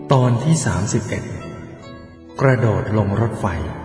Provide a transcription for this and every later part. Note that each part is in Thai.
ตอนที่31กระโดดลงรถไฟ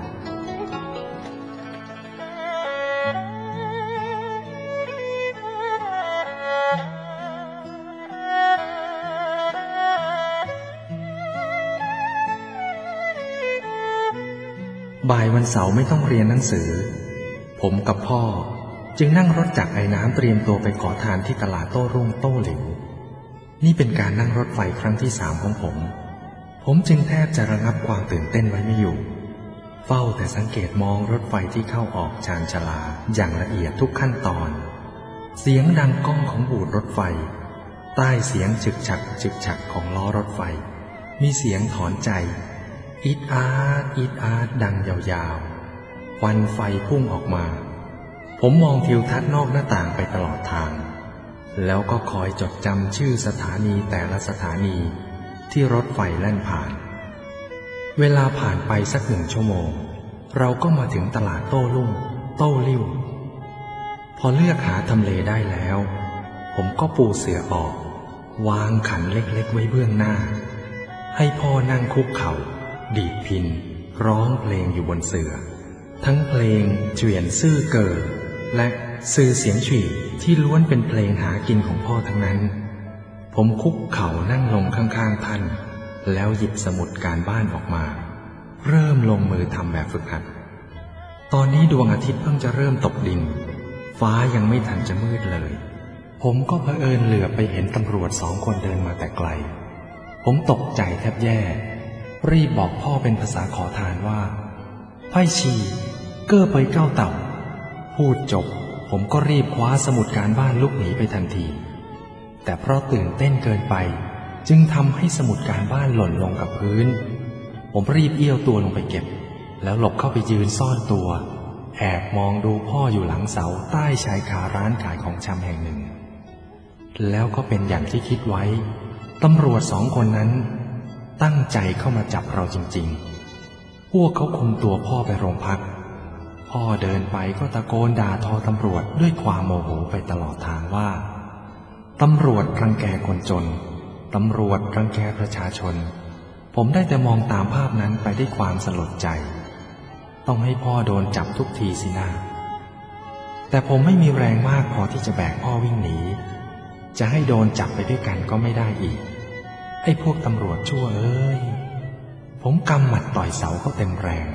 บ่ายวันเสาร์ไม่ต้องเรียนหนังสือผมกับพ่อจึงนั่งรถจักรไอ้น้ำเตรียมตัวไปขอทานที่ตลาดโต้รุ่งโต้หลิวนี่เป็นการนั่งรถไฟครั้งที่3ของผมจึงแทบจะระงับความตื่นเต้นไว้ไม่อยู่เฝ้าแต่สังเกตมองรถไฟที่เข้าออกชานชาลาอย่างละเอียดทุกขั้นตอนเสียงดังก้องของบูดรถไฟใต้เสียงฉึกฉักฉึกฉักของล้อรถไฟมีเสียงถอนใจอีดอาดอีดอาดดังยาวๆควันไฟพุ่งออกมาผมมองทิวทัศน์นอกหน้าต่างไปตลอดทางแล้วก็คอยจดจำชื่อสถานีแต่ละสถานีที่รถไฟแล่นผ่านเวลาผ่านไปสัก1 ชั่วโมงเราก็มาถึงตลาดโต้รุ่งโต้ลิ่วพอเลือกหาทำเลได้แล้วผมก็ปูเสื่อออกวางขันเล็กๆไว้เบื้องหน้าให้พ่อนั่งคุกเข่าดีดพิณร้องเพลงอยู่บนเสื่อทั้งเพลงเฉวียนซื่อเก่อและซื่อเสียงฉุยที่ล้วนเป็นเพลงหากินของพ่อทั้งนั้นผมคุกเข่านั่งลงข้างๆท่านแล้วหยิบสมุดการบ้านออกมาเริ่มลงมือทำแบบฝึกหัดตอนนี้ดวงอาทิตย์เพิ่งจะเริ่มตกดินฟ้ายังไม่ทันจะมืดเลยผมก็เผอิญเหลือบไปเห็นตำรวจ2 คนเดินมาแต่ไกลผมตกใจแทบแย่รีบบอกพ่อเป็นภาษาขอทานว่าไพ่ชีเก้อไปเก้าเต่าพูดจบผมก็รีบคว้าสมุดการบ้านลุกหนีไปทันทีแต่เพราะตื่นเต้นเกินไปจึงทำให้สมุดการบ้านหล่นลงกับพื้นผมรีบเอี้ยวตัวลงไปเก็บแล้วหลบเข้าไปยืนซ่อนตัวแอบมองดูพ่ออยู่หลังเสาใต้ชายคาร้านขายของชำแห่งหนึ่งแล้วก็เป็นอย่างที่คิดไว้ตำรวจ2 คนนั้นตั้งใจเข้ามาจับเราจริงๆพวกเขาคุมตัวพ่อไปโรงพักพ่อเดินไปก็ตะโกนด่าทอตำรวจด้วยความโมโหไปตลอดทางว่าตำรวจรังแกคนจนตำรวจรังแกประชาชนผมได้แต่มองตามภาพนั้นไปด้วยความสลดใจต้องให้พ่อโดนจับทุกทีสินะแต่ผมไม่มีแรงมากพอที่จะแบกพ่อวิ่งหนีจะให้โดนจับไปด้วยกันก็ไม่ได้อีกไอ้พวกตำรวจชั่วเอ้ยผมกำหมัดต่อยเสาเขาเต็มแรง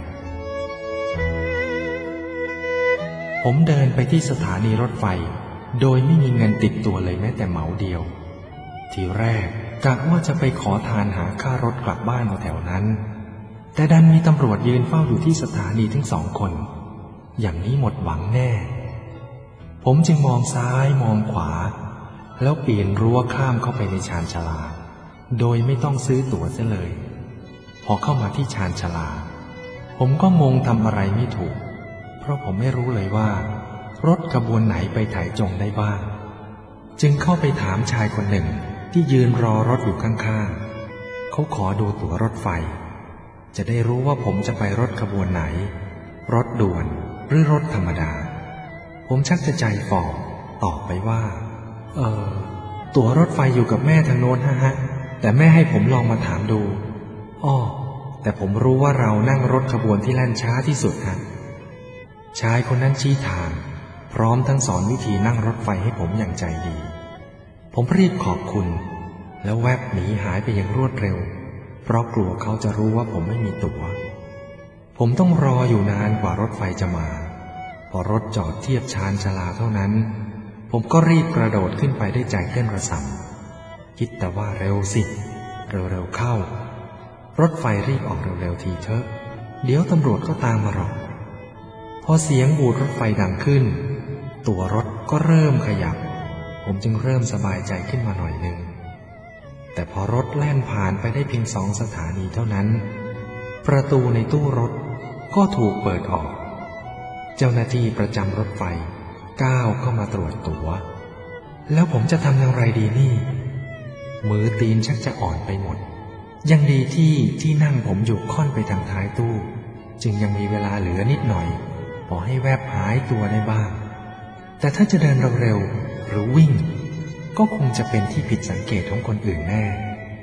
ผมเดินไปที่สถานีรถไฟโดยไม่มีเงินติดตัวเลยแม้แต่เหมาเดียวทีแรกกะว่าจะไปขอทานหาค่ารถกลับบ้านแถวนั้นแต่ดันมีตำรวจยืนเฝ้าอยู่ที่สถานีทั้ง2 คนอย่างนี้หมดหวังแน่ผมจึงมองซ้ายมองขวาแล้วปีนรั้วข้ามเข้าไปในชานชาลาโดยไม่ต้องซื้อตั๋วเสียเลยพอเข้ามาที่ชานชาลาผมก็งงทำอะไรไม่ถูกเพราะผมไม่รู้เลยว่ารถขบวนไหนไปไถจงได้บ้างจึงเข้าไปถามชายคนหนึ่งที่ยืนรอรถอยู่ข้างๆเขาขอดูตั๋วรถไฟจะได้รู้ว่าผมจะไปรถขบวนไหนรถด่วนหรือรถธรรมดาผมชักจะใจฝ่อตอบไปว่าตั๋วรถไฟอยู่กับแม่ทางโน้นฮะแต่แม่ให้ผมลองมาถามดูอ้อแต่ผมรู้ว่าเรานั่งรถขบวนที่แล่นช้าที่สุดฮะชายคนนั้นชี้ทางพร้อมทั้งสอนวิธีนั่งรถไฟให้ผมอย่างใจดีผมรีบขอบคุณแล้วแวบหนีหายไปอย่างรวดเร็วเพราะกลัวเขาจะรู้ว่าผมไม่มีตั๋วผมต้องรออยู่นานกว่ารถไฟจะมาพอรถจอดเทียบชานชาลาเท่านั้นผมก็รีบกระโดดขึ้นไปด้วยใจเต้นระส่ำคิดแต่ว่าเร็วสิเร็วๆเข้ารถไฟรีบออกเร็วๆทีเถอะเดี๋ยวตำรวจก็ตามมาหรอกพอเสียงบูดรถไฟดังขึ้นตัวรถก็เริ่มขยับผมจึงเริ่มสบายใจขึ้นมาหน่อยนึงแต่พอรถแล่นผ่านไปได้เพียง2 สถานีเท่านั้นประตูในตู้รถก็ถูกเปิดออกเจ้าหน้าที่ประจำรถไฟก้าวเข้ามาตรวจตั๋วแล้วผมจะทำอย่างไรดีนี่มือตีนชักจะอ่อนไปหมดยังดีที่นั่งผมอยู่ค่อนไปทางท้ายตู้จึงยังมีเวลาเหลือนิดหน่อยพอให้แวบหายตัวได้บ้างแต่ถ้าจะเดินเร็วๆหรือวิ่งก็คงจะเป็นที่ผิดสังเกตของคนอื่นแน่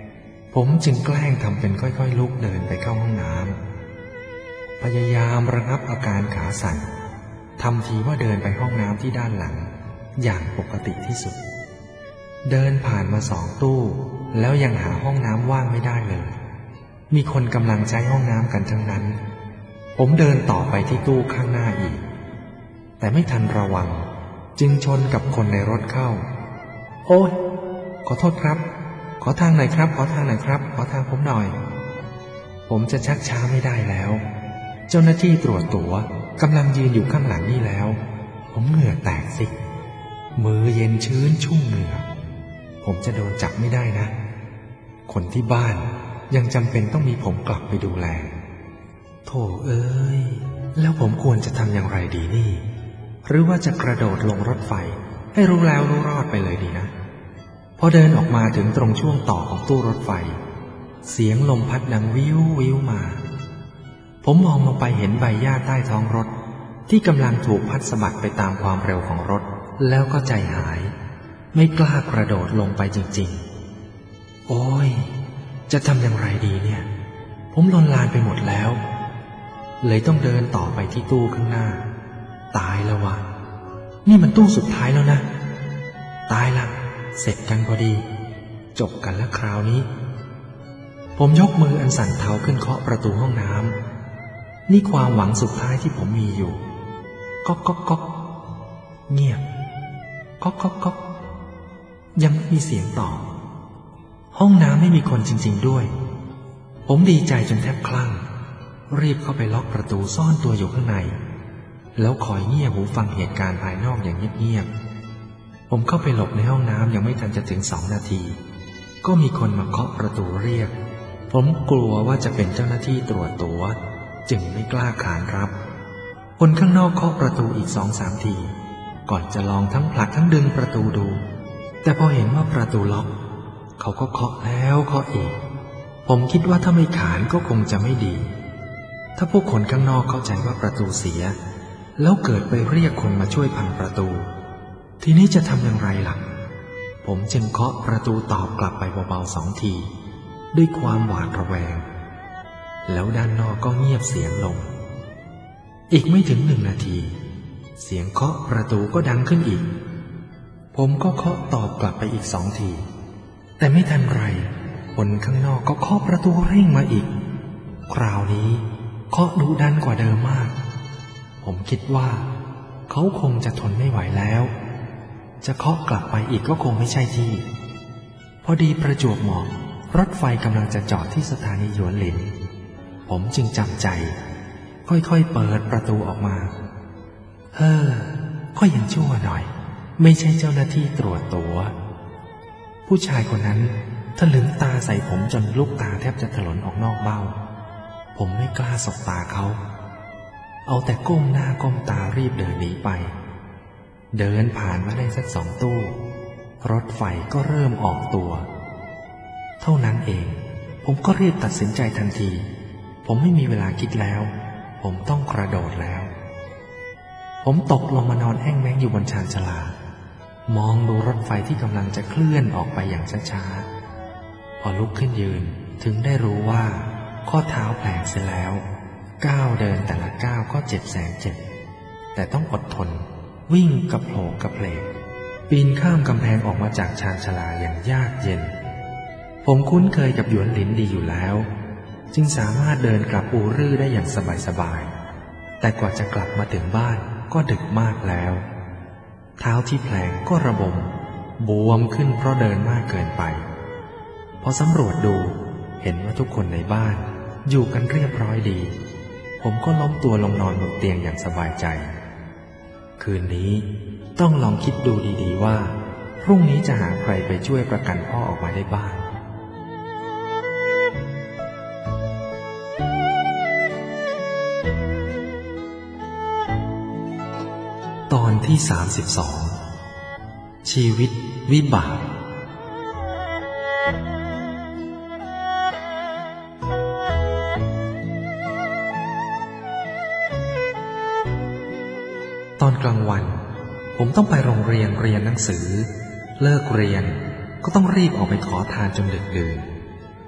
ผมจึงแกล้งทำเป็นค่อยๆลุกเดินไปเข้าห้องน้ำพยายามระงับอาการขาสั่นทำทีว่าเดินไปห้องน้ำที่ด้านหลังอย่างปกติที่สุดเดินผ่านมา2 ตู้แล้วยังหาห้องน้ำว่างไม่ได้เลยมีคนกำลังใช้ห้องน้ำกันทั้งนั้นผมเดินต่อไปที่ตู้ข้างหน้าอีกแต่ไม่ทันระวังจึงชนกับคนในรถเข้าโอ้ยขอโทษครับขอทางหน่อยครับขอทางหน่อยครับขอทางผมหน่อยผมจะชักช้าไม่ได้แล้วเจ้าหน้าที่ตรวจตั๋วกำลังยืนอยู่ข้างหลังนี่แล้วผมเหงื่อแตกสิมือเย็นชื้นชุ่มเหงื่อผมจะโดนจับไม่ได้นะคนที่บ้านยังจำเป็นต้องมีผมกลับไปดูแลโธ่เอ้ยแล้วผมควรจะทำอย่างไรดีนี่หรือว่าจะกระโดดลงรถไฟให้รู้แล้วรู้รอดไปเลยดีนะพอเดินออกมาถึงตรงช่วงต่อของตู้รถไฟเสียงลมพัดดังวิววิวมาผมมองลงไปเห็นใบหญ้าใต้ท้องรถที่กำลังถูกพัดสะบัดไปตามความเร็วของรถแล้วก็ใจหายไม่กล้ากระโดดลงไปจริงๆโอ้ยจะทำอย่างไรดีเนี่ยผมลนลานไปหมดแล้วเลยต้องเดินต่อไปที่ตู้ข้างหน้าตายแล้ววะนี่มันตู้สุดท้ายแล้วนะตายละเสร็จกันพอดีจบกันแล้วคราวนี้ผมยกมืออันสั่นเทาขึ้นเคาะประตูห้องน้ำนี่ความหวังสุดท้ายที่ผมมีอยู่ก๊อกก๊อกก๊อกเงียบก๊อกก๊อกก๊อกยังไม่มีเสียงตอบห้องน้ำไม่มีคนจริงๆด้วยผมดีใจจนแทบคลั่งรีบเข้าไปล็อกประตูซ่อนตัวอยู่ข้างในแล้วคอยเงี่ยหูฟังเหตุการณ์ภายนอกอย่างเงียบๆผมเข้าไปหลบในห้องน้ำยังไม่ทันจะถึง2 นาทีก็มีคนมาเคาะประตูเรียกผมกลัวว่าจะเป็นเจ้าหน้าที่ตรวจตั๋วจึงไม่กล้าขานรับคนข้างนอกเคาะประตูอีก2-3 ทีก่อนจะลองทั้งผลักทั้งดึงประตูดูแต่พอเห็นว่าประตูล็อกเขาก็เคาะแล้วเคาะอีกผมคิดว่าถ้าไม่ขานก็คงจะไม่ดีถ้าพวกคนข้างนอกเข้าใจว่าประตูเสียแล้วเกิดไปเรียกคนมาช่วยพังประตูทีนี้จะทำอย่างไรล่ะผมจึงเคาะประตูตอบกลับไปเบาๆ2 ทีด้วยความหวาดระแวงแล้วด้านนอกก็เงียบเสียงลงอีกไม่ถึง1 นาทีเสียงเคาะประตูก็ดังขึ้นอีกผมก็เคาะตอบกลับไปอีก2 ทีแต่ไม่ทันไรคนข้างนอกก็เคาะประตูเร่งมาอีกคราวนี้เคาะดุดันกว่าเดิมมากผมคิดว่าเขาคงจะทนไม่ไหวแล้วจะเคาะกลับไปอีกก็คงไม่ใช่ที่พอดีประจวบเหมาะรถไฟกำลังจะจอดที่สถานีหยวนหลินผมจึงจำใจค่อยๆเปิดประตูออกมาก็ยังชั่วหน่อยไม่ใช่เจ้าหน้าที่ตรวจตั๋วผู้ชายคนนั้นถลึงตาใส่ผมจนลูกตาแทบจะถลนออกนอกเบ้าผมไม่กล้าสบตาเขาเอาแต่ก้มหน้าก้มตารีบเดินหนีไปเดินผ่านมาได้สัก2 ตู้รถไฟก็เริ่มออกตัวเท่านั้นเองผมก็รีบตัดสินใจทันทีผมไม่มีเวลาคิดแล้วผมต้องกระโดดแล้วผมตกลงมานอนแห้งแล้งอยู่บนชานชาลามองดูรถไฟที่กำลังจะเคลื่อนออกไปอย่างช้าๆพอลุกขึ้นยืนถึงได้รู้ว่าข้อเท้าแผลงเสียแล้วก้าวเดินแต่ละก้าวก็เจ็บแสนเจ็บแต่ต้องอดทนวิ่งกับโผล่กับเพลกปีนข้ามกำแพงออกมาจากชานชาลาอย่างยากเย็นผมคุ้นเคยกับหยวนหลินดีอยู่แล้วจึงสามารถเดินกลับอู่รื่อได้อย่างสบายๆแต่กว่าจะกลับมาถึงบ้านก็ดึกมากแล้วเท้าที่แผลงก็ระบมบวมขึ้นเพราะเดินมากเกินไปพอสำรวจดูเห็นว่าทุกคนในบ้านอยู่กันเรียบร้อยดีผมก็ล้มตัวลงนอนบนเตียงอย่างสบายใจคืนนี้ต้องลองคิดดูดีๆว่าพรุ่งนี้จะหาใครไปช่วยประกันพ่อออกมาได้บ้างตอนที่32ชีวิตวิบากตอนกลางวันผมต้องไปโรงเรียนเรียนหนังสือเลิกเรียนก็ต้องรีบออกไปขอทานจนดึกดื่น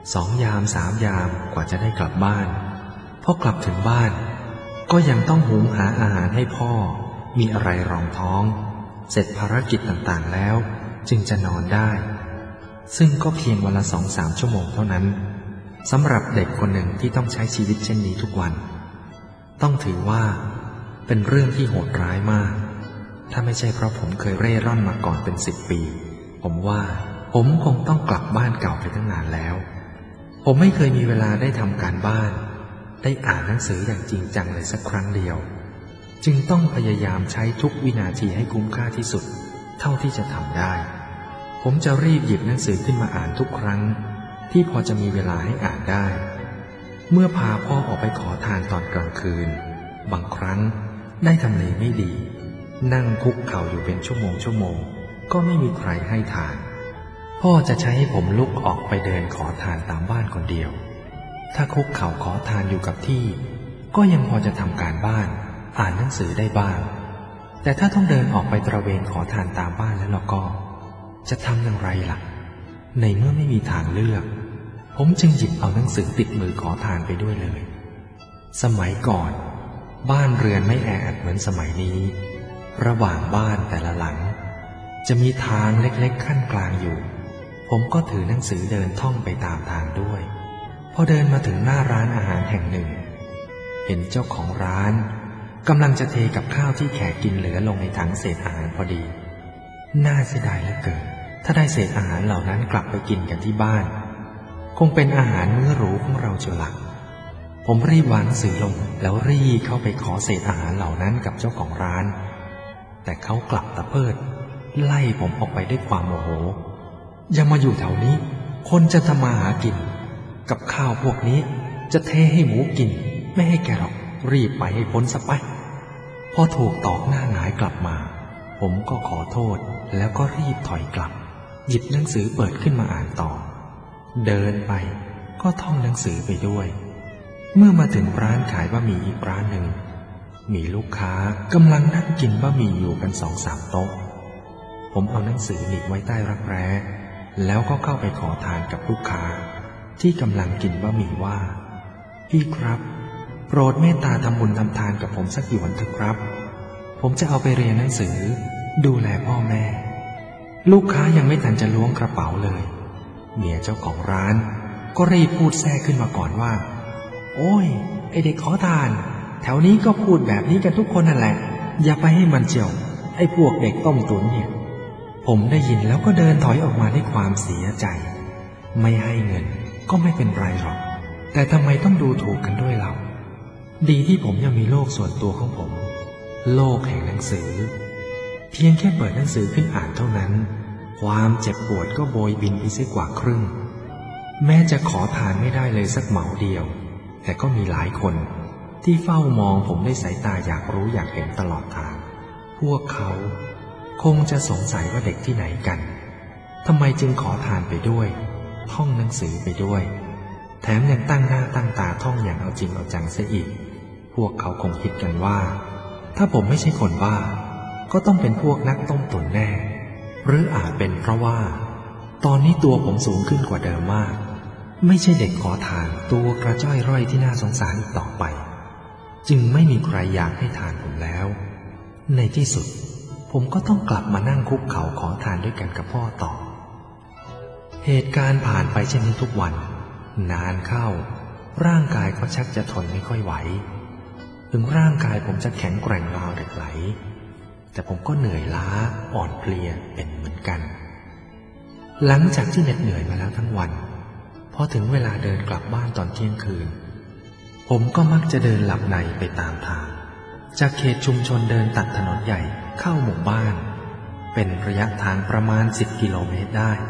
2 ยาม 3 ยามกว่าจะได้กลับบ้านพอกลับถึงบ้านก็ยังต้องหุงหาอาหารให้พ่อมีอะไรรองท้องเสร็จภารกิจต่างๆแล้วจึงจะนอนได้ซึ่งก็เพียงวันละ 2-3 ชั่วโมงเท่านั้นสำหรับเด็กคนหนึ่งที่ต้องใช้ชีวิตเช่นนี้ทุกวันต้องถือว่าเป็นเรื่องที่โหดร้ายมากถ้าไม่ใช่เพราะผมเคยเร่ร่อนมาก่อนเป็น10 ปีผมว่าผมคงต้องกลับบ้านเก่าไปตั้งนานแล้วผมไม่เคยมีเวลาได้ทำการบ้านได้อ่านหนังสืออย่างจริงจังเลยสักครั้งเดียวจึงต้องพยายามใช้ทุกวินาทีให้คุ้มค่าที่สุดเท่าที่จะทำได้ผมจะรีบหยิบหนังสือขึ้นมาอ่านทุกครั้งที่พอจะมีเวลาให้อ่านได้เมื่อพาพ่อออกไปขอทานตอนกลางคืนบางครั้งได้ทำเลไม่ดีนั่งคุกเข่าอยู่เป็นชั่วโมงก็ไม่มีใครให้ทานพ่อจะใช้ให้ผมลุกออกไปเดินขอทานตามบ้านคนเดียวถ้าคุกเข่าขอทานอยู่กับที่ก็ยังพอจะทำการบ้านอ่านหนังสือได้บ้างแต่ถ้าต้องเดินออกไปตระเวนขอทานตามบ้านแล้วเราก็จะทำอย่างไรล่ะในเมื่อไม่มีทางเลือกผมจึงหยิบเอาหนังสือติดมือขอทานไปด้วยเลยสมัยก่อนบ้านเรือนไม่แออัดเหมือนสมัยนี้ระหว่างบ้านแต่ละหลังจะมีทางเล็กๆขั้นกลางอยู่ผมก็ถือหนังสือเดินท่องไปตามทางด้วยพอเดินมาถึงหน้าร้านอาหารแห่งหนึ่งเห็นเจ้าของร้านกำลังจะเทกับข้าวที่แขกกินเหลือลงในถังเศษอาหารพอดีน่าเสียดายเหลือเกินถ้าได้เศษอาหารเหล่านั้นกลับไปกินกันที่บ้านคงเป็นอาหารมื้อหรูของเราเชียวล่ะผมรีบวางหนังสือลงแล้วรีบเข้าไปขอเศษอาหารเหล่านั้นกับเจ้าของร้านแต่เขากลับตะเพิดไล่ผมออกไปด้วยความโมโหอย่ามาอยู่แถวนี้คนจะทำมาหากินกับข้าวพวกนี้จะเทให้หมูกินไม่ให้แกหรอกรีบไปให้พ้นซะไปพอถูกตอกหน้าหงายกลับมาผมก็ขอโทษแล้วก็รีบถอยกลับหยิบหนังสือเปิดขึ้นมาอ่านต่อเดินไปก็ท่องหนังสือไปด้วยเมื่อมาถึงร้านขายบะหมี่อีกร้านหนึ่งมีลูกค้ากำลังนั่งกินบะหมี่อยู่กัน 2-3 โต๊ะผมเอาหนังสือหนีบไว้ใต้รักแร้แล้วก็เข้าไปขอทานกับลูกค้าที่กำลังกินบะหมี่ว่าพี่ครับโปรดเมตตาทำบุญทำทานกับผมสักหยวนเถอะครับผมจะเอาไปเรียนหนังสือดูแลพ่อแม่ลูกค้ายังไม่ทันจะล้วงกระเป๋าเลยเมียเจ้าของร้านก็รีบพูดแทรกขึ้นมาก่อนว่าโอ้ยไอเด็กขอทานแถวนี้ก็พูดแบบนี้กันทุกคนนั่นแหละอย่าไปให้มันเจียวไอพวกเด็กต้มตุ๋นเนี่ยผมได้ยินแล้วก็เดินถอยออกมาด้วยความเสียใจไม่ให้เงินก็ไม่เป็นไรหรอกแต่ทำไมต้องดูถูกกันด้วยเราดีที่ผมยังมีโลกส่วนตัวของผมโลกแห่งหนังสือเพียงแค่เปิดหนังสือขึ้นอ่านเท่านั้นความเจ็บปวดก็โบยบินไปเสียกว่าครึ่งแม้จะขอทานไม่ได้เลยสักเหมาเดียวแต่ก็มีหลายคนที่เฝ้ามองผมด้วยสายตาอยากรู้อยากเห็นตลอดทางพวกเขาคงจะสงสัยว่าเด็กที่ไหนกันทำไมจึงขอทานไปด้วยท่องหนังสือไปด้วยแถมยังตั้งหน้าตั้งตาท่องอย่างเอาจริงเอาจังเสียอีกพวกเขาคงคิดกันว่าถ้าผมไม่ใช่คนบ้าก็ต้องเป็นพวกนักต้มตุ๋นแน่หรืออาจเป็นเพราะว่าตอนนี้ตัวผมสูงขึ้นกว่าเดิมมากไม่ใช่เด็กขอทานตัวกระจ้อยร่อยที่น่าสงสารอีกต่อไปจึงไม่มีใครอยากให้ทานผมแล้วในที่สุดผมก็ต้องกลับมานั่งคุกเข่าขอทานด้วยกันกับพ่อต่อเหตุการณ์ผ่านไปเช่นนี้ทุกวันนานเข้าร่างกายก็ชักจะทนไม่ค่อยไหวถึงร่างกายผมจะแข็งแกร่งราวเหล็กไหลแต่ผมก็เหนื่อยล้าอ่อนเพลียเป็นเหมือนกันหลังจากที่เหน็ดเหนื่อยมาแล้วทั้งวันพอถึงเวลาเดินกลับบ้านตอนเที่ยงคืนผมก็มักจะเดินหลับในไปตามทางจากเขตชุมชนเดินตัดถนนใหญ่เข้าหมู่บ้านเป็นระยะทางประมาณ10 กิโลเมตรได้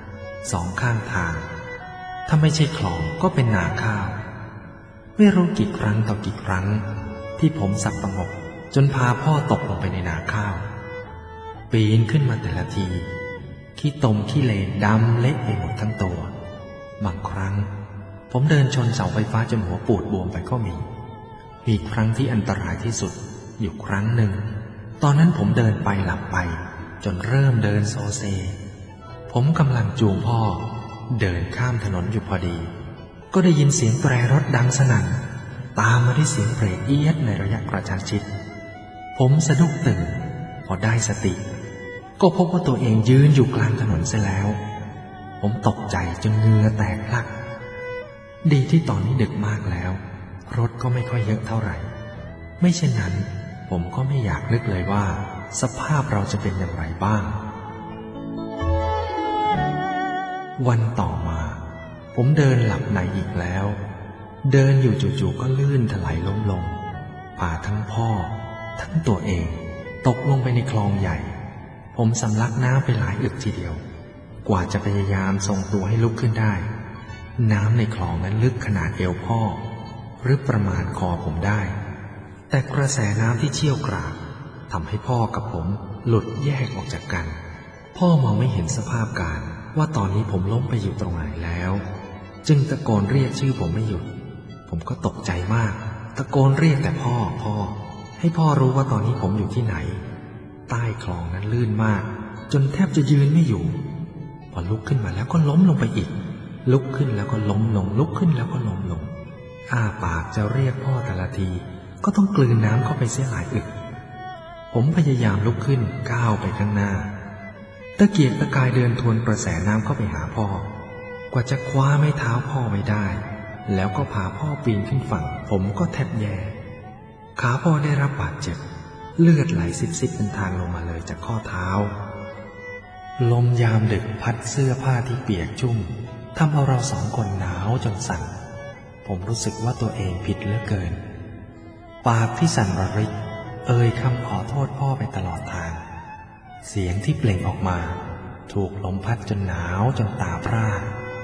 2 ข้างทางถ้าไม่ใช่คลองก็เป็นนาข้าวไม่รู้กี่ครั้งต่อกี่ครั้งที่ผมสับประงกจนพาพ่อตกลงไปในนาข้าวปีนขึ้นมาแต่ละทีขี้ตมขี้เลนดำเละไปหมดทั้งตัวบางครั้งผมเดินชนเสาไฟฟ้าจนหัวปูดบวมไปก็มีครั้งที่อันตรายที่สุดอยู่ครั้งหนึ่งตอนนั้นผมเดินไปหลับไปจนเริ่มเดินโซเซผมกำลังจูงพ่อเดินข้ามถนนอยู่พอดีก็ได้ยินเสียงแตรรถดังสนั่นตามมาด้วยเสียงเบรกเอี๊ยดในระยะกระชั้นชิดผมสะดุ้งตื่นพอได้สติก็พบว่าตัวเองยืนอยู่กลางถนนเสียแล้วผมตกใจจนเหงื่อแตกพลักดีที่ตอนนี้ดึกมากแล้วรถก็ไม่ค่อยเยอะเท่าไหร่ไม่เช่นนั้นผมก็ไม่อยากนึกเลยว่าสภาพเราจะเป็นอย่างไรบ้างวันต่อมาผมเดินหลับในอีกแล้วเดินอยู่จู่ๆก็ลื่นถลายล้มลงพาทั้งพ่อทั้งตัวเองตกลงไปในคลองใหญ่ผมสำลักน้ำไปหลายอึกทีเดียวกว่าจะพยายามทรงตัวให้ลุกขึ้นได้น้ำในคลองนั้นลึกขนาดเอวพ่อหรือประมาณคอผมได้แต่กระแสน้ำที่เชี่ยวกรากทำให้พ่อกับผมหลุดแยกออกจากกันพ่อมองไม่เห็นสภาพการว่าตอนนี้ผมล้มไปอยู่ตรงไหนแล้วจึงตะโกนเรียกชื่อผมไม่หยุดผมก็ตกใจมากตะโกนเรียกแต่พ่อให้พ่อรู้ว่าตอนนี้ผมอยู่ที่ไหนใต้คลองนั้นลื่นมากจนแทบจะยืนไม่อยู่พอลุกขึ้นมาแล้วก็ล้มลงไปอีกลุกขึ้นแล้วก็ล้มลงลุกขึ้นแล้วก็ล้มลงอ้าปากจะเรียกพ่อแต่ละทีก็ต้องกลืนน้ำเข้าไปเสียหลายอึกผมพยายามลุกขึ้นก้าวไปข้างหน้าตะเกียกตะกายเดินทวนกระแสน้ำเข้าไปหาพ่อกว่าจะคว้าไม้เท้าพ่อไว้ได้แล้วก็พาพ่อปีนขึ้นฝั่งผมก็แทบแย่ขาพ่อได้รับบาดเจ็บเลือดไหลซิบๆเป็นทางลงมาเลยจากข้อเท้าลมยามดึกพัดเสื้อผ้าที่เปียกชุ่มทำเอาเราสองคนหนาวจนสั่นผมรู้สึกว่าตัวเองผิดเหลือเกินปากที่สั่นระริกเอ่ยคำขอโทษพ่อไปตลอดทางเสียงที่เปล่งออกมาถูกลมพัดจนหนาวจนตาพร่า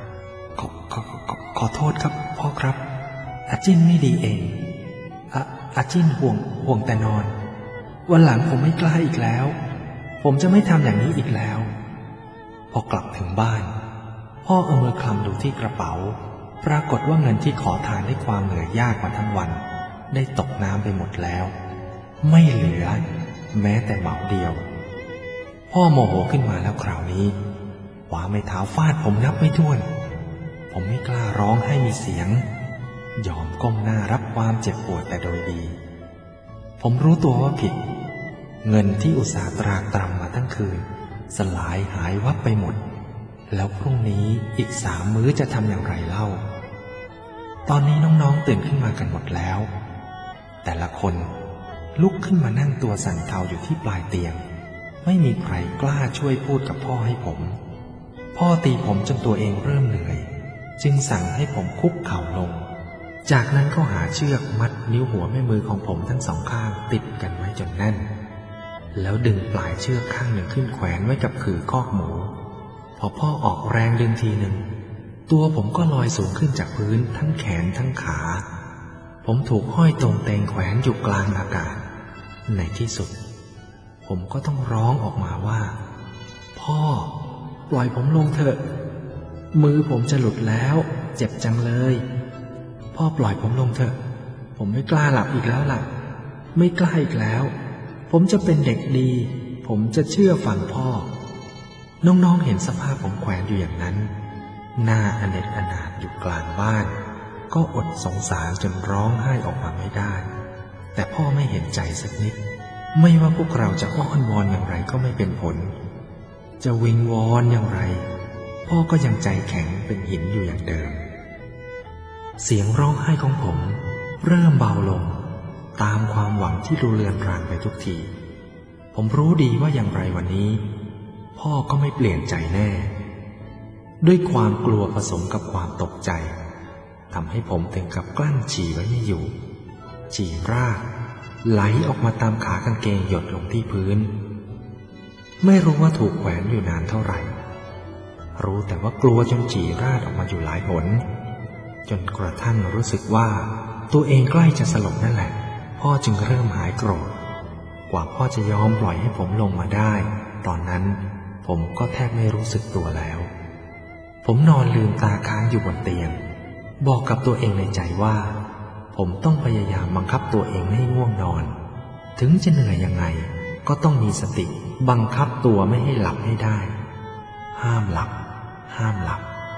ขอโทษครับพ่อครับอาจิ้นไม่ดีเองอาจิ้นห่วงแต่นอนวันหลังผมไม่กล้าอีกแล้วผมจะไม่ทำอย่างนี้อีกแล้วพอกลับถึงบ้านพ่อเอามือคลำดูที่กระเป๋าปรากฏว่าเงินที่ขอทานด้วยความเหนื่อยยากมาทั้งวันได้ตกน้ำไปหมดแล้วไม่เหลือแม้แต่เหมาเดียวพ่อโมโหขึ้นมาแล้วคราวนี้คว้าไม้เท้าฟาดผมนับไม่ถ้วนผมไม่กล้าร้องให้มีเสียงยอมก้มหน้ารับความเจ็บปวดแต่โดยดีผมรู้ตัวว่าผิดเงินที่อุตส่าห์ตรากตรำมาทั้งคืนสลายหายวับไปหมดแล้วพรุ่งนี้อีก3 มื้อจะทำอย่างไรเล่าตอนนี้น้องๆตื่นขึ้นมากันหมดแล้วแต่ละคนลุกขึ้นมานั่งตัวสั่นเทาอยู่ที่ปลายเตียงไม่มีใครกล้าช่วยพูดกับพ่อให้ผมพ่อตีผมจนตัวเองเริ่มเหนื่อยจึงสั่งให้ผมคุกเข่าลงจากนั้นก็หาเชือกมัดนิ้วหัวแม่มือของผมทั้ง2 ข้างติดกันไว้จนแน่นแล้วดึงปลายเชือกข้างหนึ่งขึ้นแขวนไว้กับขื่อคอกหมูพอพ่อออกแรงดึงทีหนึ่งตัวผมก็ลอยสูงขึ้นจากพื้นทั้งแขนทั้งขาผมถูกห้อยตรงเตงแขวนอยู่กลางอากาศในที่สุดผมก็ต้องร้องออกมาว่าพ่อปล่อยผมลงเถอะมือผมจะหลุดแล้วเจ็บจังเลยพ่อปล่อยผมลงเถอะผมไม่กล้าหลับอีกแล้วล่ะไม่กล้าอีกแล้วผมจะเป็นเด็กดีผมจะเชื่อฟังพ่อน้องๆเห็นสภาพผมแขวนอยู่อย่างนั้นหน้าอเนจอนาถอยู่กลางบ้านก็อดสงสารจนร้องไห้ออกมาไม่ได้แต่พ่อไม่เห็นใจสักนิดไม่ว่าพวกเราจะอ้อนวอนอย่างไรก็ไม่เป็นผลจะวิงวอนอย่างไรพ่อก็ยังใจแข็งเป็นหินอยู่อย่างเดิมเสียงร้องไห้ของผมเริ่มเบาลงตามความหวังที่ดูเลือนรางไปทุกทีผมรู้ดีว่าอย่างไรวันนี้พ่อก็ไม่เปลี่ยนใจแน่ด้วยความกลัวผสมกับความตกใจทำให้ผมถึงกับกลั้นฉี่ไว้ไม่อยู่ฉี่ราดไหลออกมาตามขากางเกงหยดลงที่พื้นไม่รู้ว่าถูกแขวนอยู่นานเท่าไหร่รู้แต่ว่ากลัวจนฉี่ราดออกมาอยู่หลายหนจนกระทั่งรู้สึกว่าตัวเองใกล้จะสลบนั่นแหละพ่อจึงเริ่มหายโกรธกว่าพ่อจะยอมปล่อยให้ผมลงมาได้ตอนนั้นผมก็แทบไม่รู้สึกตัวแล้วผมนอนลืมตาค้างอยู่บนเตียงบอกกับตัวเองในใจว่าผมต้องพยายามบังคับตัวเองไม่ให้ง่วงนอนถึงจะเหนื่อยยังไงก็ต้องมีสติบังคับตัวไม่ให้หลับให้ได้ห้ามหลับห้ามหลับ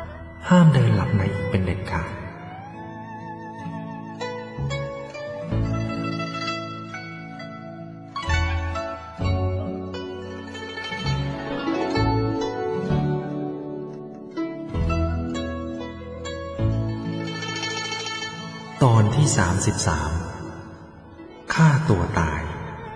ห้ามเดินหลับในอีกเป็นเด็ดขาดตอนที่33ฆ่าตัวตาย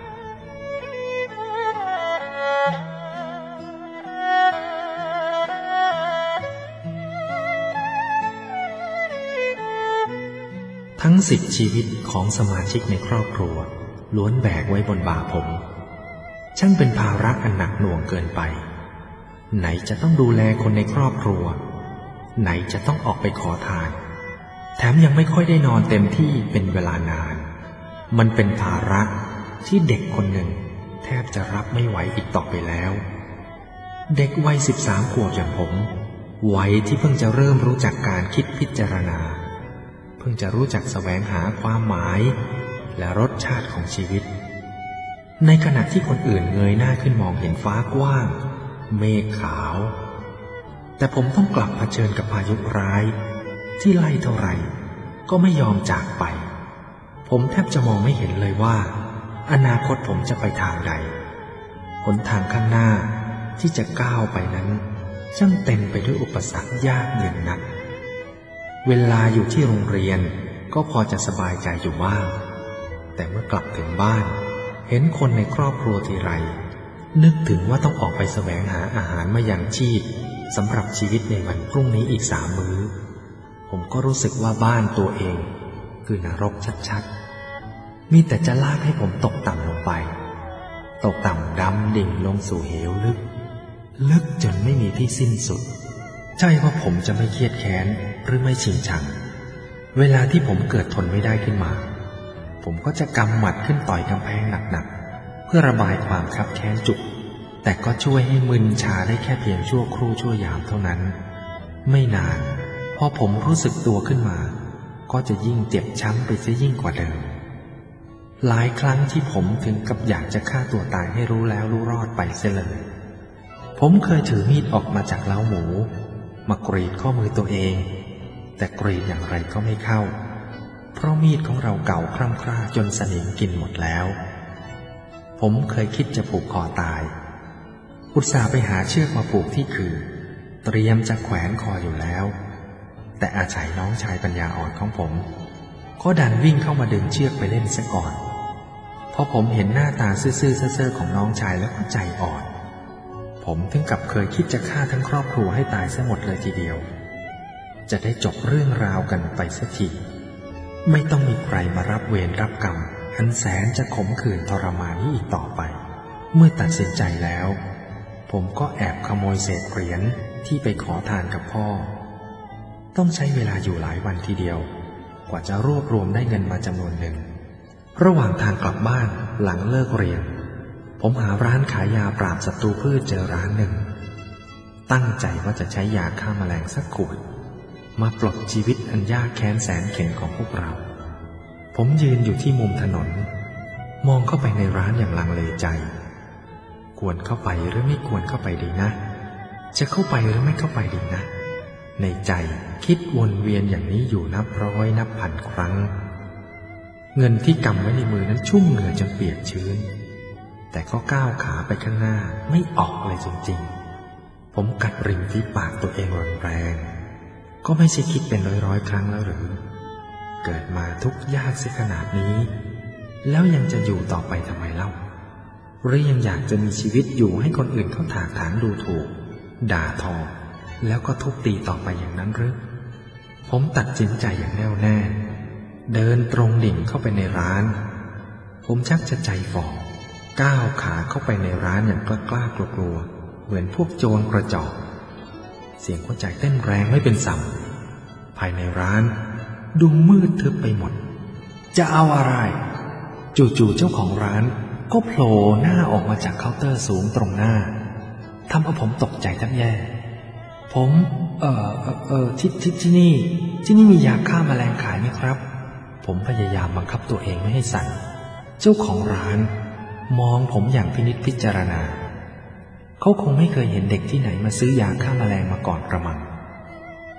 ทั้ง10 ชีวิตของสมาชิกในครอบครัวล้วนแบกไว้บนบ่าผมช่างเป็นภาระอันหนักหน่วงเกินไปไหนจะต้องดูแลคนในครอบครัวไหนจะต้องออกไปขอทานแถมยังไม่ค่อยได้นอนเต็มที่เป็นเวลานานมันเป็นภาระที่เด็กคนหนึ่งแทบจะรับไม่ไหวอีกต่อไปแล้วเด็กวัย13 ขวบอย่างผมวัยที่เพิ่งจะเริ่มรู้จักการคิดพิจารณาเพิ่งจะรู้จักแสวงหาความหมายและรสชาติของชีวิตในขณะที่คนอื่นเงยหน้าขึ้นมองเห็นฟ้ากว้างเมฆขาวแต่ผมต้องกลับเผชิญกับพายุร้ายที่ไล่เท่าไหร่ก็ไม่ยอมจากไปผมแทบจะมองไม่เห็นเลยว่าอนาคตผมจะไปทางใดหนทางข้างหน้าที่จะก้าวไปนั้นช่างเต็มไปด้วยอุปสรรคยากเย็นนักเวลาอยู่ที่โรงเรียนก็พอจะสบายใจอยู่บ้างแต่เมื่อกลับถึงบ้านเห็นคนในครอบครัวทีไรนึกถึงว่าต้องออกไปแสวงหาอาหารมายังชีพสำหรับชีวิตในวันพรุ่งนี้อีก3 มื้อผมก็รู้สึกว่าบ้านตัวเองคือนรกชัดๆมีแต่จะลากให้ผมตกต่ำลงไปตกต่ำดำดิ่งลงสู่เหวลึกจนไม่มีที่สิ้นสุดใช่ว่าผมจะไม่เครียดแค้นหรือไม่ชิงชังเวลาที่ผมเกิดทนไม่ได้ขึ้นมาผมก็จะกำหมัดขึ้นต่อยกำแพงหนักๆเพื่อระบายความคับแค้นจุกแต่ก็ช่วยให้มึนชาได้แค่เพียงชั่วครู่ชั่วยามเท่านั้นไม่นานพอผมรู้สึกตัวขึ้นมาก็จะยิ่งเจ็บช้ำไปซะยิ่งกว่าเดิมหลายครั้งที่ผมถึงกับอยากจะฆ่าตัวตายให้รู้แล้วรู้รอดไปเสียเลยผมเคยถือมีดออกมาจากเล้าหมูมากรีดข้อมือตัวเองแต่กรีดอย่างไรก็ไม่เข้าเพราะมีดของเราเก่าคร่ำคร่าจนสนิมกินหมดแล้วผมเคยคิดจะผูกคอตายอุตส่าห์ไปหาเชือกมาผูกที่คือเตรียมจะแขวนคออยู่แล้วแต่อาศัยน้องชายปัญญาอ่อนของผมก็ดันวิ่งเข้ามาดึงเชือกไปเล่นซะก่อนพอผมเห็นหน้าตาซื่อๆเซ่อๆของน้องชายแล้วก็ใจอ่อนผมถึงกับเคยคิดจะฆ่าทั้งครอบครัวให้ตายซะหมดเลยทีเดียวจะได้จบเรื่องราวกันไปสักทีไม่ต้องมีใครมารับเวรรับกรรมอันแสนจะขมขื่นทรมานนี้อีกต่อไปเมื่อตัดสินใจแล้วผมก็แอบขโมยเศษเหรียญที่ไปขอทานกับพ่อต้องใช้เวลาอยู่หลายวันทีเดียวกว่าจะรวบรวมได้เงินมาจำนวนหนึ่งระหว่างทางกลับบ้านหลังเลิกเรียนผมหาร้านขายยาปราบศัตรูพืชเจอร้านหนึ่งตั้งใจว่าจะใช้ยาฆ่าแมลงสักขวดมาปลดชีวิตอันยากแค้นแสนเข็ญของพวกเราผมยืนอยู่ที่มุมถนนมองเข้าไปในร้านอย่างลังเลใจควรเข้าไปหรือไม่ควรเข้าไปดีนะจะเข้าไปหรือไม่เข้าไปดีนะในใจคิดวนเวียนอย่างนี้อยู่นับร้อยนับพันครั้งเงินที่กำไว้ในมือนั้นชุ่มเหงื่อจนเปียกชื้นแต่ก็ก้าวขาไปข้างหน้าไม่ออกเลยจริงๆผมกัดริมฝีปากตัวเองแรงๆก็ไม่ใช่คิดเป็นร้อยๆครั้งแล้วหรือเกิดมาทุกข์ยากเสียขนาดนี้แล้วยังจะอยู่ต่อไปทำไมเล่าหรือยังอยากจะมีชีวิตอยู่ให้คนอื่นเขาถากถางดูถูกด่าทอแล้วก็ทุบตีต่อไปอย่างนั้นหรือผมตัดสินใจอย่างแน่วแน่เดินตรงดิ่งเข้าไปในร้านผมชักจะใจฝ่อก้าวขาเข้าไปในร้านอย่างกล้ากลัวๆเหมือนพวกโจรกระจอกเสียงหัวใจเต้นแรงไม่เป็นสัมภายในร้านดูมืดทึบไปหมดจะเอาอะไรจู่ๆเจ้าของร้านก็โผล่หน้าออกมาจากเคาน์เตอร์สูงตรงหน้าทำเอาผมตกใจแทบแย่ผมที่นี่มียาฆ่าแมลงขายไหมครับผมพยายามบังคับตัวเองไม่ให้สั่นเจ้าของร้านมองผมอย่างพินิจพิจารณาเขาคงไม่เคยเห็นเด็กที่ไหนมาซื้อยาฆ่าแมลงมาก่อนกระมังผ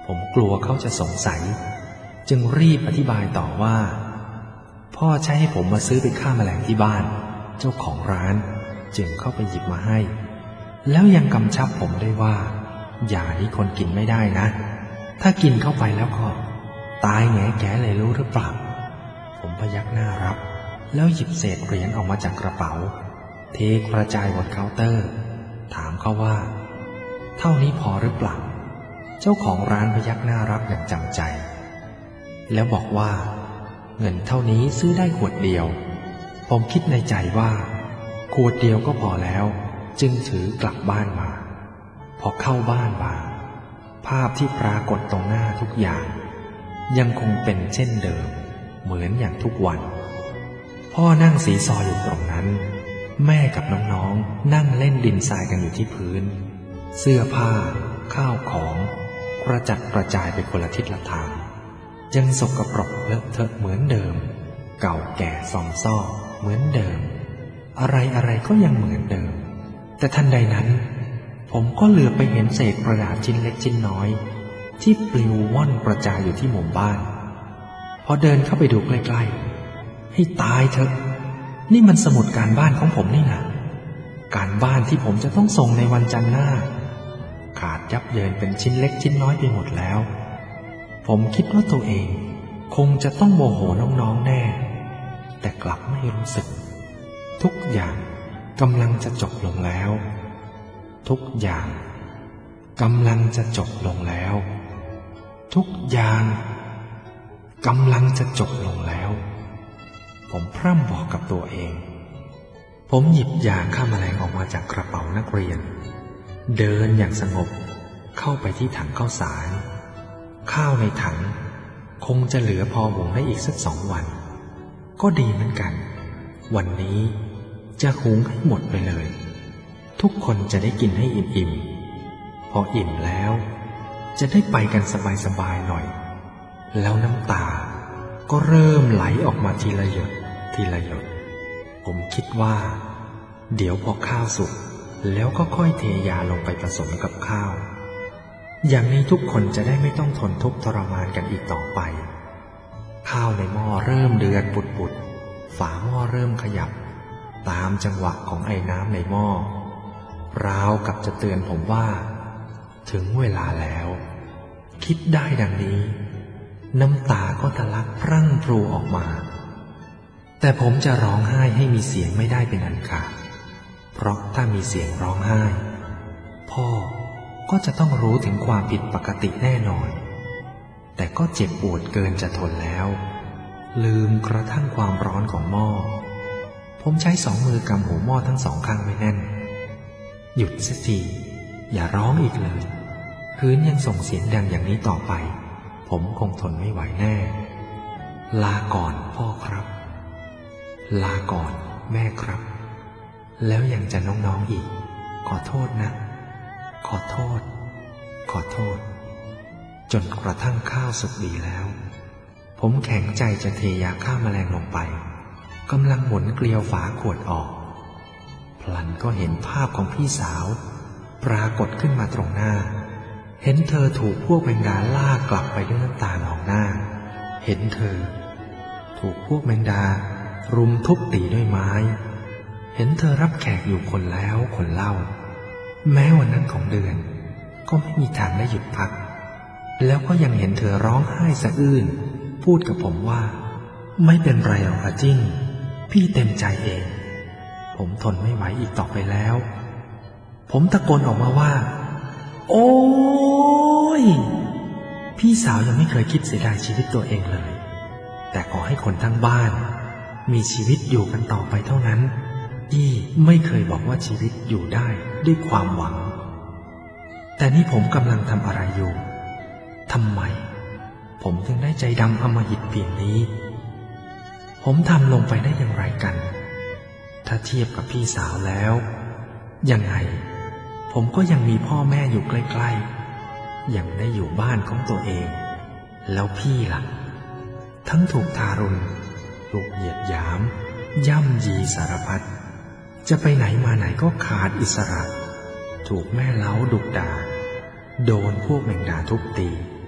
ผมกลัวเขาจะสงสัยจึงรีบอธิบายต่อว่าพ่อใช้ให้ผมมาซื้อไปฆ่าแมลงที่บ้านเจ้าของร้านจึงเข้าไปหยิบมาให้แล้วยังกำชับผมด้วยว่ายานี้คนกินไม่ได้นะถ้ากินเข้าไปแล้วก็ตายแง่แก่เลยรู้หรือเปล่าผมพยักหน้ารับแล้วหยิบเศษเหรียญออกมาจากกระเป๋าเทกระจายบนเคาน์เตอร์ถามเขาว่าเท่านี้พอหรือเปล่าเจ้าของร้านพยักหน้ารับอย่างจำใจแล้วบอกว่าเงินเท่านี้ซื้อได้ขวดเดียวผมคิดในใจว่าขวดเดียวก็พอแล้วจึงถือกลับบ้านมาพอเข้าบ้านมาภาพที่ปรากฏตรงหน้าทุกอย่างยังคงเป็นเช่นเดิมเหมือนอย่างทุกวันพ่อนั่งสีซออยู่ตรงนั้นแม่กับน้องๆนั่งเล่นดินทรายกันอยู่ที่พื้นเสื้อผ้าข้าวของกระจัดกระจายไปคนละทิศละทางยังสกปรกเลอะเทอะเหมือนเดิมเก่าแก่ซอมซ่อเหมือนเดิมอะไรก็ยังเหมือนเดิมแต่ทันใดนั้นผมก็เหลือบไปเห็นเศษกระดาษชิ้นเล็กชิ้นน้อยที่ปลิวว่อนกระจายอยู่ที่มุมบ้านพอเดินเข้าไปดูใกล้ๆให้ตายเถอะนี่มันสมุดการบ้านของผมนี่นะการบ้านที่ผมจะต้องส่งในวันจันทร์หน้าขาดยับเยินเป็นชิ้นเล็กชิ้นน้อยไปหมดแล้วผมคิดว่าตัวเองคงจะต้องโมโหน้องๆแน่แต่กลับไม่รู้สึกทุกอย่างกำลังจะจบลงแล้วทุกอย่างกำลังจะจบลงแล้วทุกอย่างกำลังจะจบลงแล้วผมพร่ำบอกกับตัวเองผมหยิบยาฆ่าแมลงออกมาจากกระเป๋านักเรียนเดินอย่างสงบเข้าไปที่ถังข้าวสารข้าวในถังคงจะเหลือพอหุงได้อีกสัก2 วันก็ดีเหมือนกันวันนี้จะหุงให้หมดไปเลยทุกคนจะได้กินให้อิ่มๆพออิ่มแล้วจะได้ไปกันสบายๆหน่อยแล้วน้ำตาก็เริ่มไหลออกมาทีละหยดทีละหยดผมคิดว่าเดี๋ยวพอข้าวสุกแล้วก็ค่อยเทยาลงไปผสมกับข้าวอย่างนี้ทุกคนจะได้ไม่ต้องทนทุกข์ทรมานกันอีกต่อไปข้าวในหม้อเริ่มเดือดปุดๆฝาหม้อเริ่มขยับตามจังหวะของไอ้น้ำในหม้อราวกับจะเตือนผมว่าถึงเวลาแล้วคิดได้ดังนี้น้ำตาก็ทะลักพรั่งพรูออกมาแต่ผมจะร้องไห้ให้มีเสียงไม่ได้เป็นอันขาดเพราะถ้ามีเสียงร้องไห้พ่อก็จะต้องรู้ถึงความผิดปกติแน่นอนแต่ก็เจ็บปวดเกินจะทนแล้วลืมกระทั่งความร้อนของหม้อผมใช้2 มือกำหัวหม้อทั้ง2 ข้างไว้แน่นหยุดสักทีอย่าร้องอีกเลยคืนยังส่งเสียงดังอย่างนี้ต่อไปผมคงทนไม่ไหวแน่ลาก่อนพ่อครับลาก่อนแม่ครับแล้วยังจะน้องๆอีกขอโทษนะขอโทษขอโทษจนกระทั่งข้าวสุกดีแล้วผมแข็งใจจะเทยาฆ่าแมลงลงไปกำลังหมุนเกลียวฝาขวดออกพลันก็เห็นภาพของพี่สาวปรากฏขึ้นมาตรงหน้าเห็นเธอถูกพวกแมงดาลากกลับไปด้วยน้ำตานองหน้าเห็นเธอถูกพวกแมงดารุมทุบตีด้วยไม้เห็นเธอรับแขกอยู่คนแล้วคนเล่าแม้วันนั้นของเดือนก็ไม่มีทางได้หยุดพักแล้วก็ยังเห็นเธอร้องไห้สะอื้นพูดกับผมว่าไม่เป็นไรหรอกอาจิ้งพี่เต็มใจเองผมทนไม่ไหวอีกต่อไปแล้วผมตะโกนออกมาว่าโอ้ยพี่สาวยังไม่เคยคิดเสียดายชีวิตตัวเองเลยแต่ขอให้คนทั้งบ้านมีชีวิตอยู่กันต่อไปเท่านั้นพี่ไม่เคยบอกว่าชีวิตอยู่ได้ด้วยความหวังแต่นี่ผมกำลังทำอะไรอยู่ทำไมผมถึงได้ใจดำอำมหิตเพียงนี้ผมทำลงไปได้อย่างไรกันถ้าเทียบกับพี่สาวแล้วยังไงผมก็ยังมีพ่อแม่อยู่ใกล้ๆยังได้อยู่บ้านของตัวเองแล้วพี่ล่ะทั้งถูกทารุณถูกเหยียดหยามย่ำยีสารพัดจะไปไหนมาไหนก็ขาดอิสระถูกแม่เล้าดุด่าโดนพวกแมงดาทุบตี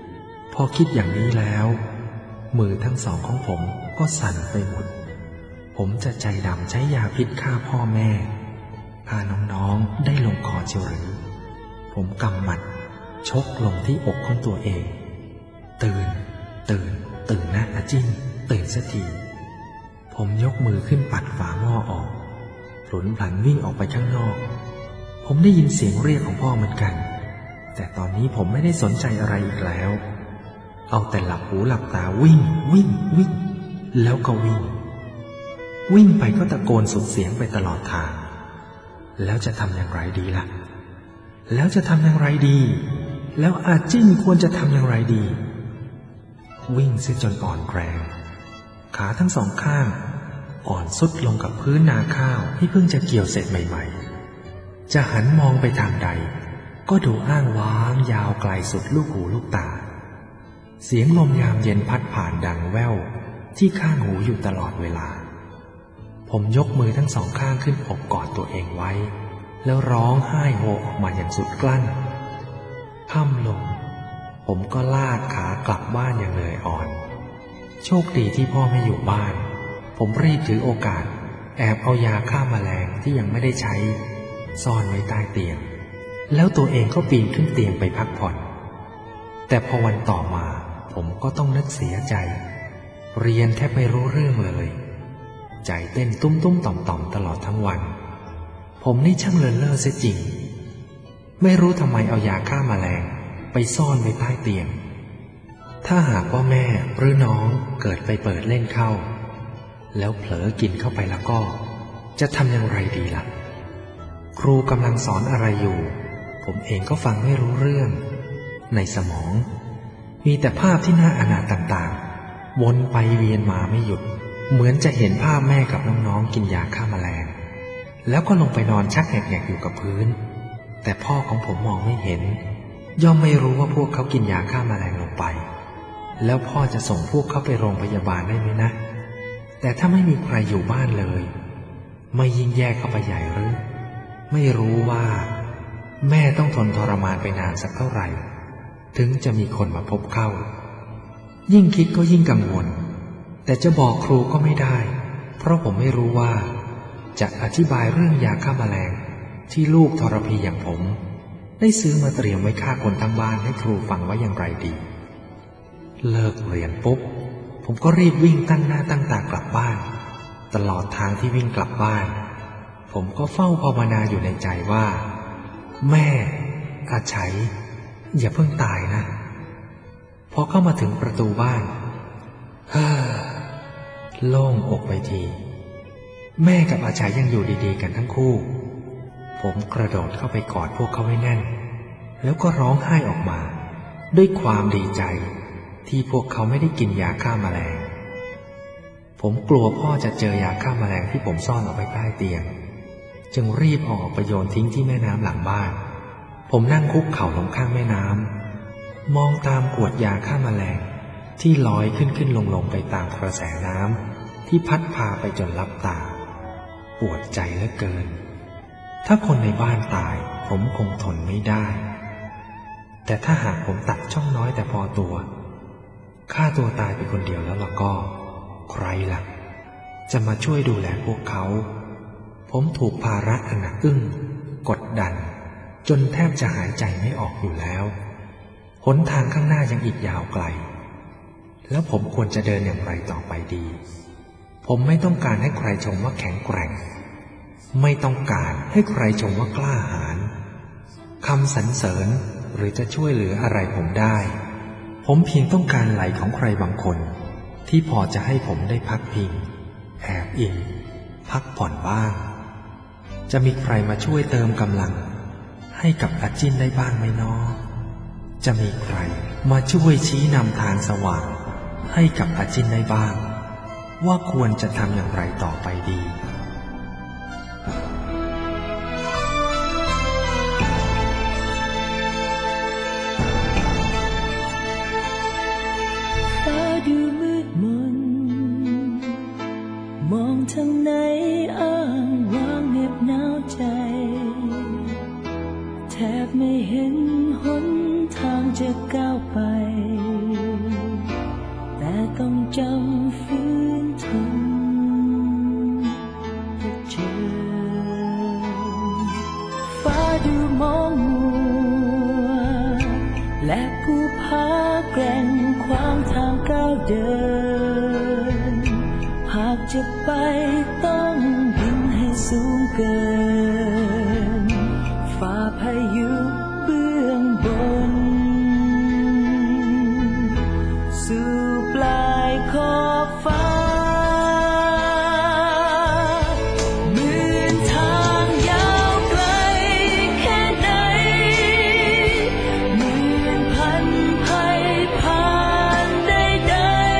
พอคิดอย่างนี้แล้วมือทั้งสองของผมก็สั่นไปหมดผมจะใจดำใช้ยาพิษฆ่าพ่อแม่พาน้องๆได้ลงคอเชียวหรือผมกำหมัดชกลงที่อกของตัวเองตื่นนะอาจิ้งตื่นสักทีผมยกมือขึ้นปัดฝาหม้อออกพลุนพลันวิ่งออกไปข้างนอกผมได้ยินเสียงเรียกของพ่อเหมือนกันแต่ตอนนี้ผมไม่ได้สนใจอะไรอีกแล้วเอาแต่หลับหูหลับตาวิ่งแล้วก็วิ่งไปก็ตะโกนสุดเสียงไปตลอดทางแล้วจะทำอย่างไรดีล่ะแล้วอาจิ้งควรจะทำอย่างไรดีวิ่งเสียจนอ่อนแรงขาทั้งสองข้างอ่อนสุดลงกับพื้นนาข้าวที่เพิ่งจะเกี่ยวเสร็จใหม่ๆจะหันมองไปทางใดก็ดูอ้างว้างยาวไกลสุดลูกหูลูกตาเสียงลมยามเย็นพัดผ่านดังแว่วที่ข้างหูอยู่ตลอดเวลาผมยกมือทั้งสองข้างขึ้นอกกอดตัวเองไว้แล้วร้องไห้โฮออกมาอย่างสุดกลั้นค่ำลงผมก็ลากขากลับบ้านอย่างเหนื่อยอ่อนโชคดีที่พ่อไม่อยู่บ้านผมรีบถือโอกาสแอบเอายาฆ่าแมลงที่ยังไม่ได้ใช้ซ่อนไว้ใต้เตียงแล้วตัวเองก็ปีนขึ้นเตียงไปพักผ่อนแต่พอวันต่อมาผมก็ต้องนึกเสียใจเรียนแทบไม่รู้เรื่องเลยใจเต้นตุ้มๆต่อมๆตลอดทั้งวันผมนี่ช่างเลินเล่อเสียจริงไม่รู้ทำไมเอายาฆ่าแมลงไปซ่อนไว้ใต้เตียงถ้าหากว่าแม่หรือน้องเกิดไปเปิดเล่นเข้าแล้วเผลอกินเข้าไปแล้วก็จะทำอย่างไรดีล่ะครูกำลังสอนอะไรอยู่ผมเองก็ฟังไม่รู้เรื่องในสมองมีแต่ภาพที่น่าอนาถต่างๆวนไปเวียนมาไม่หยุดเหมือนจะเห็นภาพแม่กับน้องๆกินยาฆ่าแมลงแล้วก็ลงไปนอนชักแหกๆอยู่กับพื้นแต่พ่อของผมมองไม่เห็นย่อมไม่รู้ว่าพวกเขากินยาฆ่าแมลงลงไปแล้วพ่อจะส่งพวกเขาไปโรงพยาบาลได้ไหมนะแต่ถ้าไม่มีใครอยู่บ้านเลยไม่ยิ่งแย่เข้าไปใหญ่หรือไม่รู้ว่าแม่ต้องทนทรมานไปนานสักเท่าไหร่ถึงจะมีคนมาพบเข้ายิ่งคิดก็ยิ่งกังวลแต่จะบอกครูก็ไม่ได้เพราะผมไม่รู้ว่าจะอธิบายเรื่องยาฆ่าแมลงที่ลูกทรพีอย่างผมได้ซื้อมาเตรียมไว้ฆ่าคนทั้งบ้านให้ครูฟังไว้อย่างไรดีเลิกเรียนปุ๊บผมก็รีบวิ่งตั้งหน้าตั้งตากลับบ้านตลอดทางที่วิ่งกลับบ้านผมก็เฝ้าภาวนาอยู่ในใจว่าแม่อาชัยอย่าเพิ่งตายนะพอเข้ามาถึงประตูบ้านโล่งอกไปทีแม่กับอาชัยยังอยู่ดีๆกันทั้งคู่ผมกระโดดเข้าไปกอดพวกเขาไว้แน่นแล้วก็ร้องไห้ออกมาด้วยความดีใจที่พวกเขาไม่ได้กินยาฆ่าแมลงผมกลัวพ่อจะเจอยาฆ่าแมลงที่ผมซ่อนเอาไว้ใต้เตียงจึงรีบออกไปโยนทิ้งที่แม่น้ำหลังบ้านผมนั่งคุกเข่าลงข้างแม่น้ำมองตามขวดยาฆ่าแมลงที่ลอยขึ้นลงไปตามกระแสน้ำที่พัดพาไปจนลับตาปวดใจเหลือเกินถ้าคนในบ้านตายผมคงทนไม่ได้แต่ถ้าหากผมตัดช่องน้อยแต่พอตัวฆ่าตัวตายไปคนเดียวแล้วล่ะก็ใครล่ะจะมาช่วยดูแลพวกเขาผมถูกภาระอันหนักอึ้งกดดันจนแทบจะหายใจไม่ออกอยู่แล้วหนทางข้างหน้ายังอีกยาวไกลแล้วผมควรจะเดินอย่างไรต่อไปดีผมไม่ต้องการให้ใครชมว่าแข็งแกร่งไม่ต้องการให้ใครชมว่ากล้าหาญคำสรรเสริญหรือจะช่วยเหลืออะไรผมได้ผมเพียงต้องการไหลของใครบางคนที่พอจะให้ผมได้พักพิงแอบอิงพักผ่อนบ้างจะมีใครมาช่วยเติมกำลังให้กับอาจิ้นได้บ้างไหมน้อจะมีใครมาช่วยชี้นำทางสว่างให้กับอาจิ้นได้บ้างว่าควรจะทำอย่างไรต่อไปดีดูมืดมนมองทางไหนอ้างว้างเหน็บหนาวใจแทบไม่เห็นหนทางจะก้าวไปต้องจำฝืนทนแต่เจอฟ้าดูมองมัวและผู้พาแกร่งขวางทางก้าวเดินหากจะไปต้องบินให้สูงเกินฟ้าพายุเบื้องบนสู่ปลายขอบฟ้าเหมือนทางยาวไกลแค่ไหนเหมือนพันภัยผ่านใด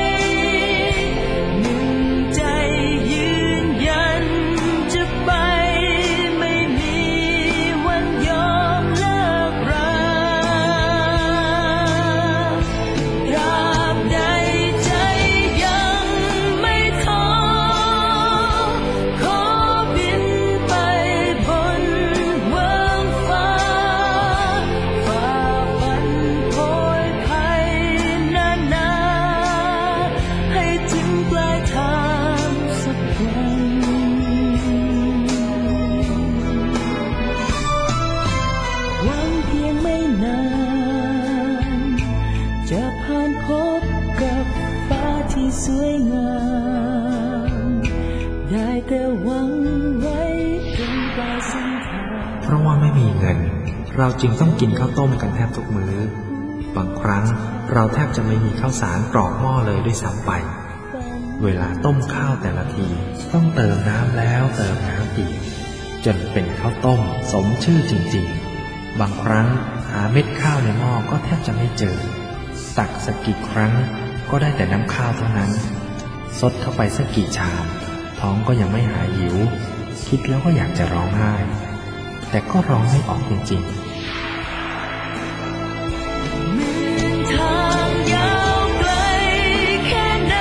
ๆหนึ่งใจยืนยันจะไปไม่มีวันยอมเลิกราตราบใดใจยังไม่ท้อขอบินไปบนเวิ้งฟ้าฝ่าฟันโผยภัยนานาให้ถึงปลายทางสักวันหวังเพียงไม่นานจะผ่านพบกับฟ้าที่สวยงามได้แต่หวังไว้ตรงปลายเส้นทางเพราะว่าไม่มีเงินเราจึงต้องกินข้าวต้มกันแทบทุกมื้อบางครั้งเราแทบจะไม่มีข้าวสารกรอกหม้อเลยด้วยซ้ำไปเวลาต้มข้าวแต่ละทีต้องเติมน้ำแล้วเติมน้ำอีกจนเป็นข้าวต้มสมชื่อจริงๆบางครั้งหาเม็ดข้าวในหม้อก็แทบจะไม่เจอตักสักกี่ครั้งก็ได้แต่น้ำข้าวเท่านั้นซดเข้าไปสักกี่ชามท้องก็ยังไม่หายหิวคิดแล้วก็อยากจะร้องไห้แต่ก็ร้องไม่ออกจริงๆทางยาวไกลแค่ไหน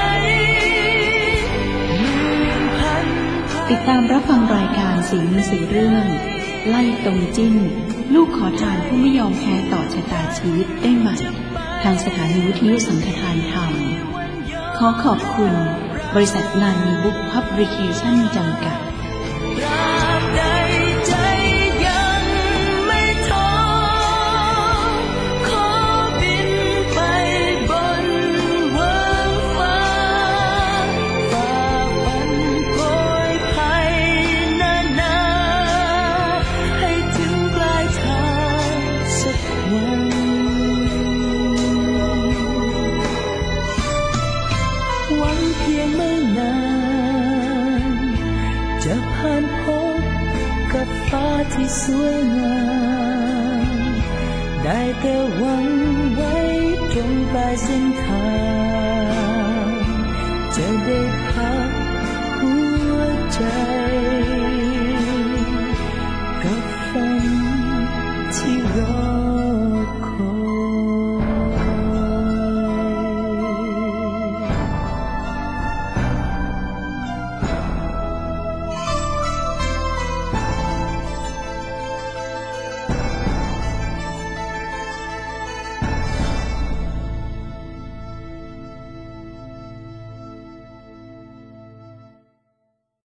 ติดตามรับฟังรายการสีมือสีเรื่องไล่ตรงจิ้นลูกขอทานผู้ไม่ยอมแพ้ต่อชะตาชีวิตได้ใหม่ทางสถานีวิทยุสังฆทานธรรมขอขอบคุณบริษัทนานีบุ๊กพับลิเคชั่นจำกัดตราบใดใจยังไม่ท้อขอบินไปบนเวิ้งฟ้าฝ่าฟันโผยภัยนานาให้ถึงปลายทางสักวันหวังเพียงไม่นานจะผ่านพบกับฟ้าที่สวยงามได้แต่หวังไว้ตรงปลายเส้นทางจะได้พักหัวใจ